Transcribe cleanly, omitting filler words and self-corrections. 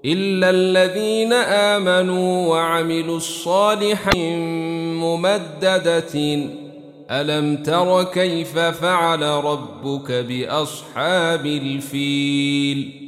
إلا الذين آمنوا وعملوا الصالحات ممددة ألم تر كيف فعل ربك بأصحاب الفيل